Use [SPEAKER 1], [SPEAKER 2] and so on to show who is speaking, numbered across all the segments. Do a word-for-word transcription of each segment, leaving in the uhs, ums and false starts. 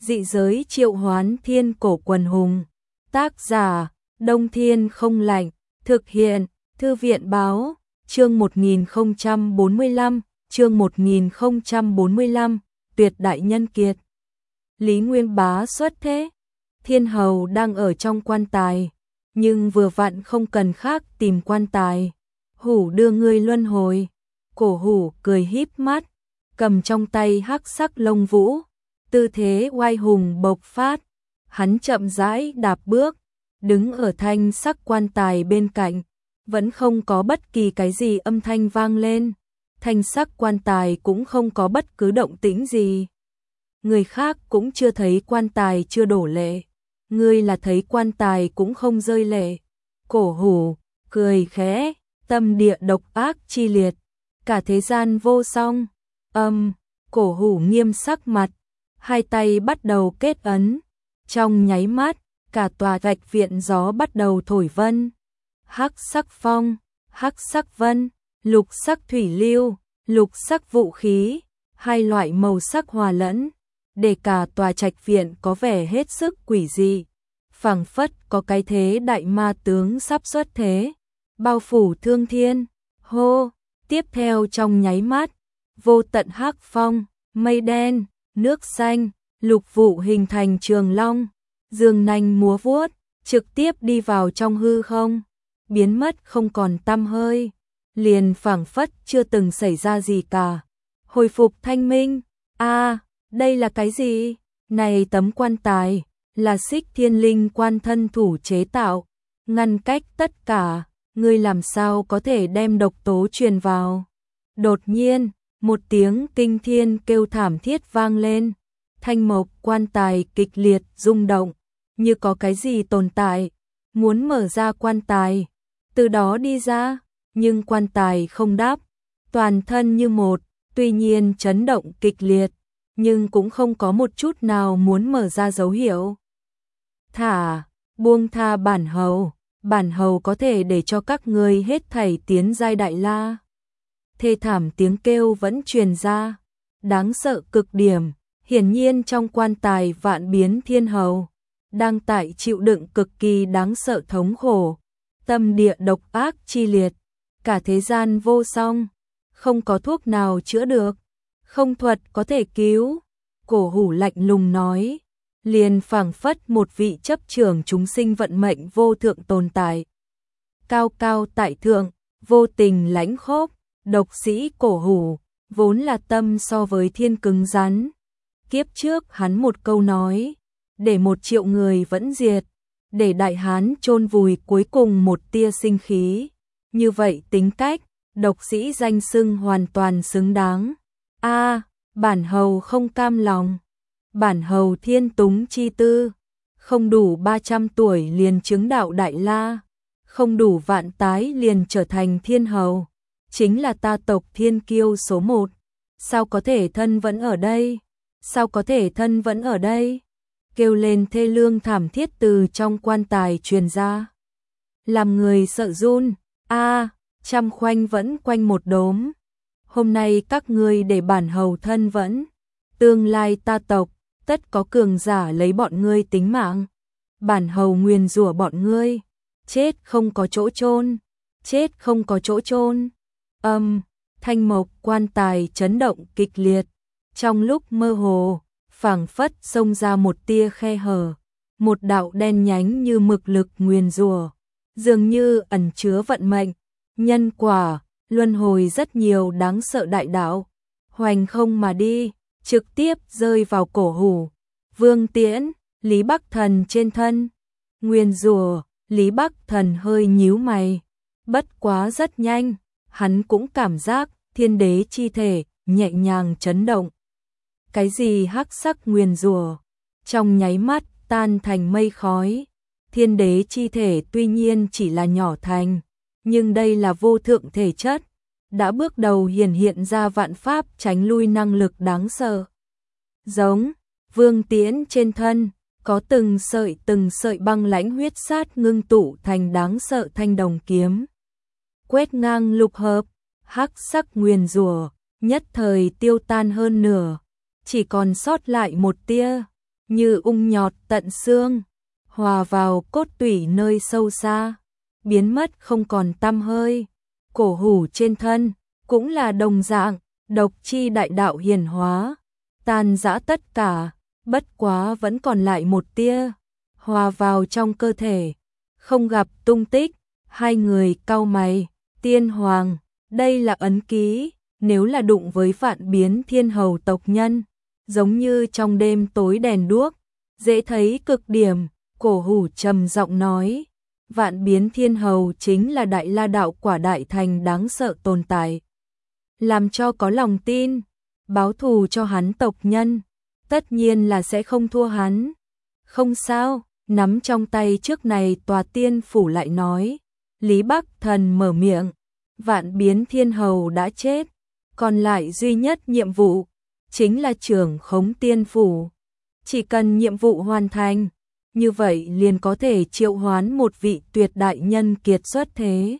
[SPEAKER 1] Dị giới triệu hoán thiên cổ quần hùng. Tác giả, Đông Thiên không lạnh. Thực hiện, Thư viện báo, chương một nghìn không trăm bốn mươi lăm, chương một nghìn không trăm bốn mươi lăm, tuyệt đại nhân kiệt. Lý Nguyên Bá xuất thế. Thiên hầu đang ở trong quan tài, nhưng vừa vặn không cần khác tìm quan tài. Hủ đưa ngươi luân hồi. Cổ hủ cười híp mắt, cầm trong tay hắc sắc lông vũ, tư thế oai hùng bộc phát. Hắn chậm rãi đạp bước, đứng ở thanh sắc quan tài bên cạnh, vẫn không có bất kỳ cái gì âm thanh vang lên. Thanh sắc quan tài cũng không có bất cứ động tĩnh gì. Người khác cũng chưa thấy quan tài chưa đổ lệ, ngươi là thấy quan tài cũng không rơi lệ. Cổ hủ cười khẽ, tâm địa độc ác chi liệt, cả thế gian vô song. Âm, cổ hủ nghiêm sắc mặt, hai tay bắt đầu kết ấn. Trong nháy mắt, cả tòa gạch viện gió bắt đầu thổi vân. Hắc sắc phong, hắc sắc vân, lục sắc thủy lưu, lục sắc vũ khí, hai loại màu sắc hòa lẫn, để cả tòa trạch viện có vẻ hết sức quỷ dị, phảng phất có cái thế đại ma tướng sắp xuất thế, bao phủ thương thiên. Hô, tiếp theo trong nháy mắt, vô tận hắc phong, mây đen, nước xanh, lục vụ hình thành trường long, dương nanh múa vuốt, trực tiếp đi vào trong hư không, biến mất không còn tăm hơi, liền phảng phất chưa từng xảy ra gì cả. Hồi phục thanh minh. A, à, đây là cái gì? Này tấm quan tài là Xích Thiên Linh quan thân thủ chế tạo, ngăn cách tất cả, ngươi làm sao có thể đem độc tố truyền vào? Đột nhiên, một tiếng kinh thiên kêu thảm thiết vang lên, thanh mộc quan tài kịch liệt rung động, như có cái gì tồn tại, muốn mở ra quan tài, từ đó đi ra, nhưng quan tài không đáp, toàn thân như một, tuy nhiên chấn động kịch liệt, nhưng cũng không có một chút nào muốn mở ra dấu hiệu. Thả, buông tha bản hầu, bản hầu có thể để cho các ngươi hết thảy tiến giai đại la. Thê thảm tiếng kêu vẫn truyền ra, đáng sợ cực điểm, hiển nhiên trong quan tài vạn biến thiên hầu, đang tại chịu đựng cực kỳ đáng sợ thống khổ, tâm địa độc ác chi liệt, cả thế gian vô song, không có thuốc nào chữa được, không thuật có thể cứu. Cổ hủ lạnh lùng nói, liền phảng phất một vị chấp trưởng chúng sinh vận mệnh vô thượng tồn tại. Cao cao tại thượng, vô tình lãnh khốc, độc sĩ cổ hủ, vốn là tâm so với thiên cứng rắn. Kiếp trước hắn một câu nói, để một triệu người vẫn diệt, để đại hán chôn vùi cuối cùng một tia sinh khí. Như vậy tính cách, độc sĩ danh xưng hoàn toàn xứng đáng. A, à, bản hầu không cam lòng. Bản hầu thiên túng chi tư, không đủ ba trăm tuổi liền chứng đạo đại la, không đủ vạn tái liền trở thành thiên hầu, chính là ta tộc thiên kiêu số một. Sao có thể thân vẫn ở đây? Sao có thể thân vẫn ở đây? Kêu lên thê lương thảm thiết từ trong quan tài truyền ra, làm người sợ run. A, à, trăm khoanh vẫn quanh một đốm. Hôm nay các ngươi để bản hầu thân vẫn, tương lai ta tộc tất có cường giả lấy bọn ngươi tính mạng. Bản hầu nguyền rủa bọn ngươi, chết không có chỗ chôn, chết không có chỗ chôn. Âm, thanh mộc quan tài chấn động kịch liệt, trong lúc mơ hồ, phảng phất xông ra một tia khe hở, một đạo đen nhánh như mực lực nguyền rủa, dường như ẩn chứa vận mệnh, nhân quả, luân hồi rất nhiều đáng sợ đại đạo, hoành không mà đi, trực tiếp rơi vào cổ hủ, Vương Tiễn, Lý Bắc Thần trên thân. Nguyền rủa, Lý Bắc Thần hơi nhíu mày, bất quá rất nhanh, hắn cũng cảm giác thiên đế chi thể nhẹ nhàng chấn động. Cái gì hắc sắc nguyền rủa, trong nháy mắt tan thành mây khói. Thiên đế chi thể tuy nhiên chỉ là nhỏ thành, nhưng đây là vô thượng thể chất, đã bước đầu hiển hiện ra vạn pháp tránh lui năng lực đáng sợ. Giống, Vương Tiễn trên thân, có từng sợi từng sợi băng lãnh huyết sát ngưng tụ thành đáng sợ thanh đồng kiếm. Quét ngang lục hợp, hắc sắc nguyền rủa, nhất thời tiêu tan hơn nửa, chỉ còn sót lại một tia, như ung nhọt tận xương, hòa vào cốt tủy nơi sâu xa, biến mất không còn tăm hơi. Cổ hủ trên thân cũng là đồng dạng, độc chi đại đạo hiển hóa, tan rã tất cả, bất quá vẫn còn lại một tia, hòa vào trong cơ thể, không gặp tung tích. Hai người cau mày, tiên hoàng, đây là ấn ký, nếu là đụng với vạn biến thiên hầu tộc nhân, giống như trong đêm tối đèn đuốc, dễ thấy cực điểm. Cổ hủ trầm giọng nói, vạn biến thiên hầu chính là đại la đạo quả đại thành đáng sợ tồn tại. Làm cho có lòng tin, báo thù cho hắn tộc nhân, tất nhiên là sẽ không thua hắn. Không sao, nắm trong tay trước này tòa tiên phủ lại nói. Lý Bắc Thần mở miệng, vạn biến thiên hầu đã chết, còn lại duy nhất nhiệm vụ, chính là trưởng khống tiên phủ. Chỉ cần nhiệm vụ hoàn thành, như vậy liền có thể triệu hoán một vị tuyệt đại nhân kiệt xuất thế.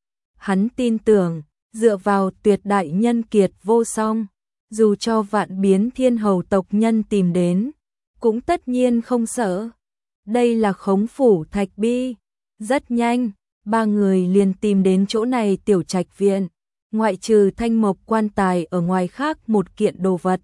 [SPEAKER 1] Hắn tin tưởng, dựa vào tuyệt đại nhân kiệt vô song, dù cho vạn biến thiên hầu tộc nhân tìm đến, cũng tất nhiên không sợ. Đây là khống phủ Thạch Bi. Rất nhanh, ba người liền tìm đến chỗ này tiểu trạch viện, ngoại trừ thanh mộc quan tài ở ngoài khác một kiện đồ vật.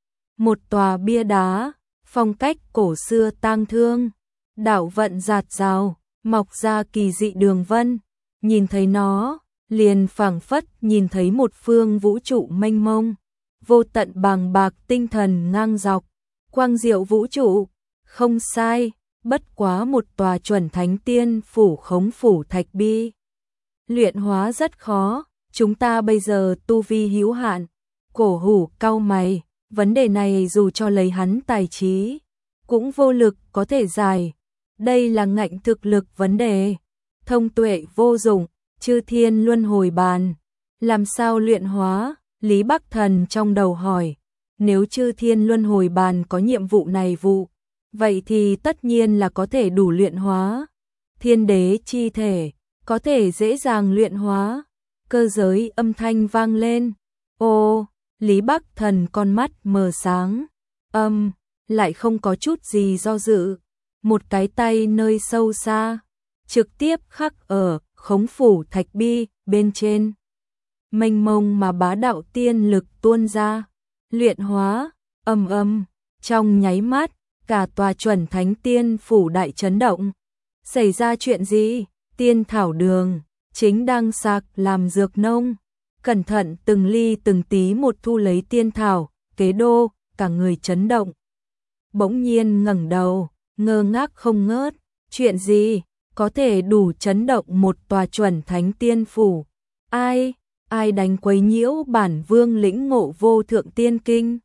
[SPEAKER 1] Một tòa bia đá, phong cách cổ xưa tang thương, đạo vận rạt rào, mọc ra kỳ dị đường vân, nhìn thấy nó, liền phảng phất nhìn thấy một phương vũ trụ mênh mông, vô tận bàng bạc tinh thần ngang dọc, quang diệu vũ trụ, không sai, bất quá một tòa chuẩn thánh tiên phủ khống phủ Thạch Bi. Luyện hóa rất khó, chúng ta bây giờ tu vi hữu hạn. Cổ hủ cau mày, vấn đề này dù cho lấy hắn tài trí, cũng vô lực có thể giải. Đây là ngạnh thực lực vấn đề. Thông tuệ vô dụng, chư thiên luân hồi bàn. Làm sao luyện hóa? Lý Bắc Thần trong đầu hỏi. Nếu chư thiên luân hồi bàn có nhiệm vụ này vụ, vậy thì tất nhiên là có thể đủ luyện hóa. Thiên đế chi thể, có thể dễ dàng luyện hóa. Cơ giới âm thanh vang lên. Ô, Lý Bắc Thần con mắt mờ sáng. Âm, lại không có chút gì do dự. Một cái tay nơi sâu xa, trực tiếp khắc ở khống phủ Thạch Bi bên trên. Mênh mông mà bá đạo tiên lực tuôn ra, luyện hóa, âm âm, trong nháy mắt, cả tòa chuẩn thánh tiên phủ đại chấn động. Xảy ra chuyện gì? Tiên thảo đường, chính đang sạc làm dược nông, cẩn thận từng ly từng tí một thu lấy tiên thảo, kế đô, cả người chấn động. Bỗng nhiên ngẩng đầu, ngơ ngác không ngớt, chuyện gì có thể đủ chấn động một tòa chuẩn thánh tiên phủ? Ai, ai đánh quấy nhiễu bản vương lĩnh ngộ vô thượng tiên kinh?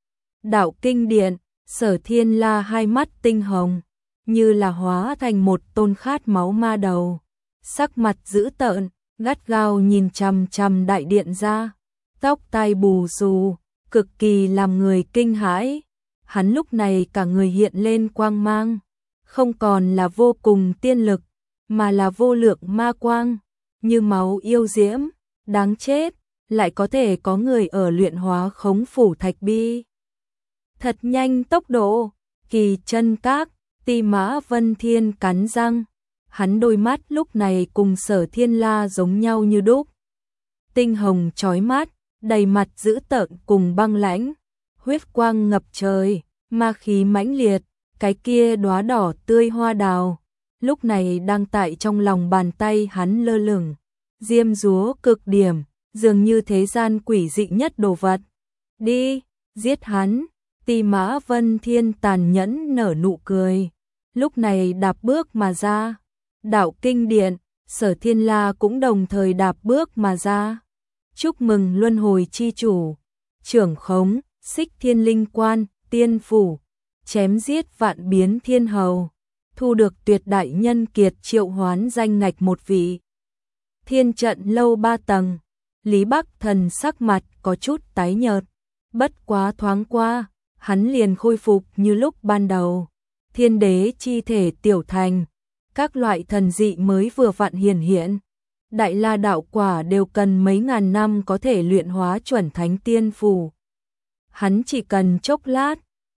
[SPEAKER 1] Đạo kinh điện, Sở Thiên La hai mắt tinh hồng, như là hóa thành một tôn khát máu ma đầu, sắc mặt dữ tợn, gắt gao nhìn chằm chằm đại điện ra, tóc tai bù xù, cực kỳ làm người kinh hãi. Hắn lúc này cả người hiện lên quang mang, không còn là vô cùng tiên lực, mà là vô lượng ma quang, như máu yêu diễm, đáng chết, lại có thể có người ở luyện hóa khống phủ Thạch Bi. Thật nhanh tốc độ, Kỳ Chân Các, Ti Mã Vân Thiên cắn răng, hắn đôi mắt lúc này cùng Sở Thiên La giống nhau như đúc. Tinh hồng chói mắt, đầy mặt dữ tợn cùng băng lãnh, huyết quang ngập trời, ma khí mãnh liệt, cái kia đóa đỏ tươi hoa đào, lúc này đang tại trong lòng bàn tay hắn lơ lửng, diêm dúa cực điểm, dường như thế gian quỷ dị nhất đồ vật. Đi, giết hắn. Ti Mã Vân Thiên tàn nhẫn nở nụ cười, lúc này đạp bước mà ra. Đạo kinh điện, Sở Thiên La cũng đồng thời đạp bước mà ra. Chúc mừng luân hồi chi chủ, trưởng khống, Xích Thiên Linh Quan, tiên phủ, chém giết vạn biến thiên hầu, thu được tuyệt đại nhân kiệt triệu hoán danh ngạch một vị. Thiên trận lâu ba tầng, Lý Bắc Thần sắc mặt có chút tái nhợt, bất quá thoáng qua, hắn liền khôi phục như lúc ban đầu. Thiên đế chi thể tiểu thành, các loại thần dị mới vừa vặn hiển hiện. Đại la đạo quả đều cần mấy ngàn năm có thể luyện hóa chuẩn thánh tiên phủ. Hắn chỉ cần chốc lát,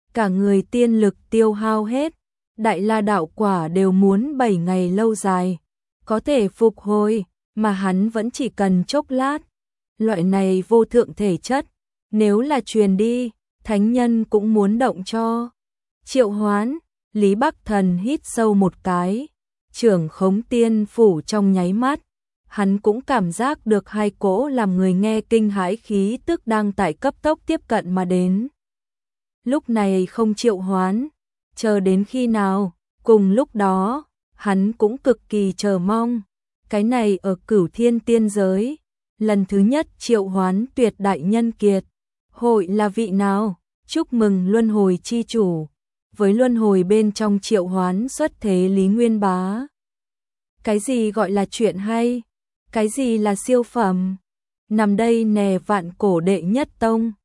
[SPEAKER 1] cả người tiên lực tiêu hao hết, đại la đạo quả đều muốn bảy ngày lâu dài, có thể phục hồi, mà hắn vẫn chỉ cần chốc lát. Loại này vô thượng thể chất, nếu là truyền đi, thánh nhân cũng muốn động cho. Triệu Hoán, Lý Bắc Thần hít sâu một cái, trưởng khống tiên phủ trong nháy mắt, hắn cũng cảm giác được hai cỗ làm người nghe kinh hãi khí tức đang tại cấp tốc tiếp cận mà đến. Lúc này không triệu hoán, chờ đến khi nào, cùng lúc đó, hắn cũng cực kỳ chờ mong. Cái này ở Cửu Thiên tiên giới, lần thứ nhất triệu hoán tuyệt đại nhân kiệt, hội là vị nào? Chúc mừng luân hồi chi chủ, với luân hồi bên trong triệu hoán xuất thế Lý Nguyên Bá. Cái gì gọi là chuyện hay? Cái gì là siêu phẩm? Nằm đây nè vạn cổ đệ nhất tông,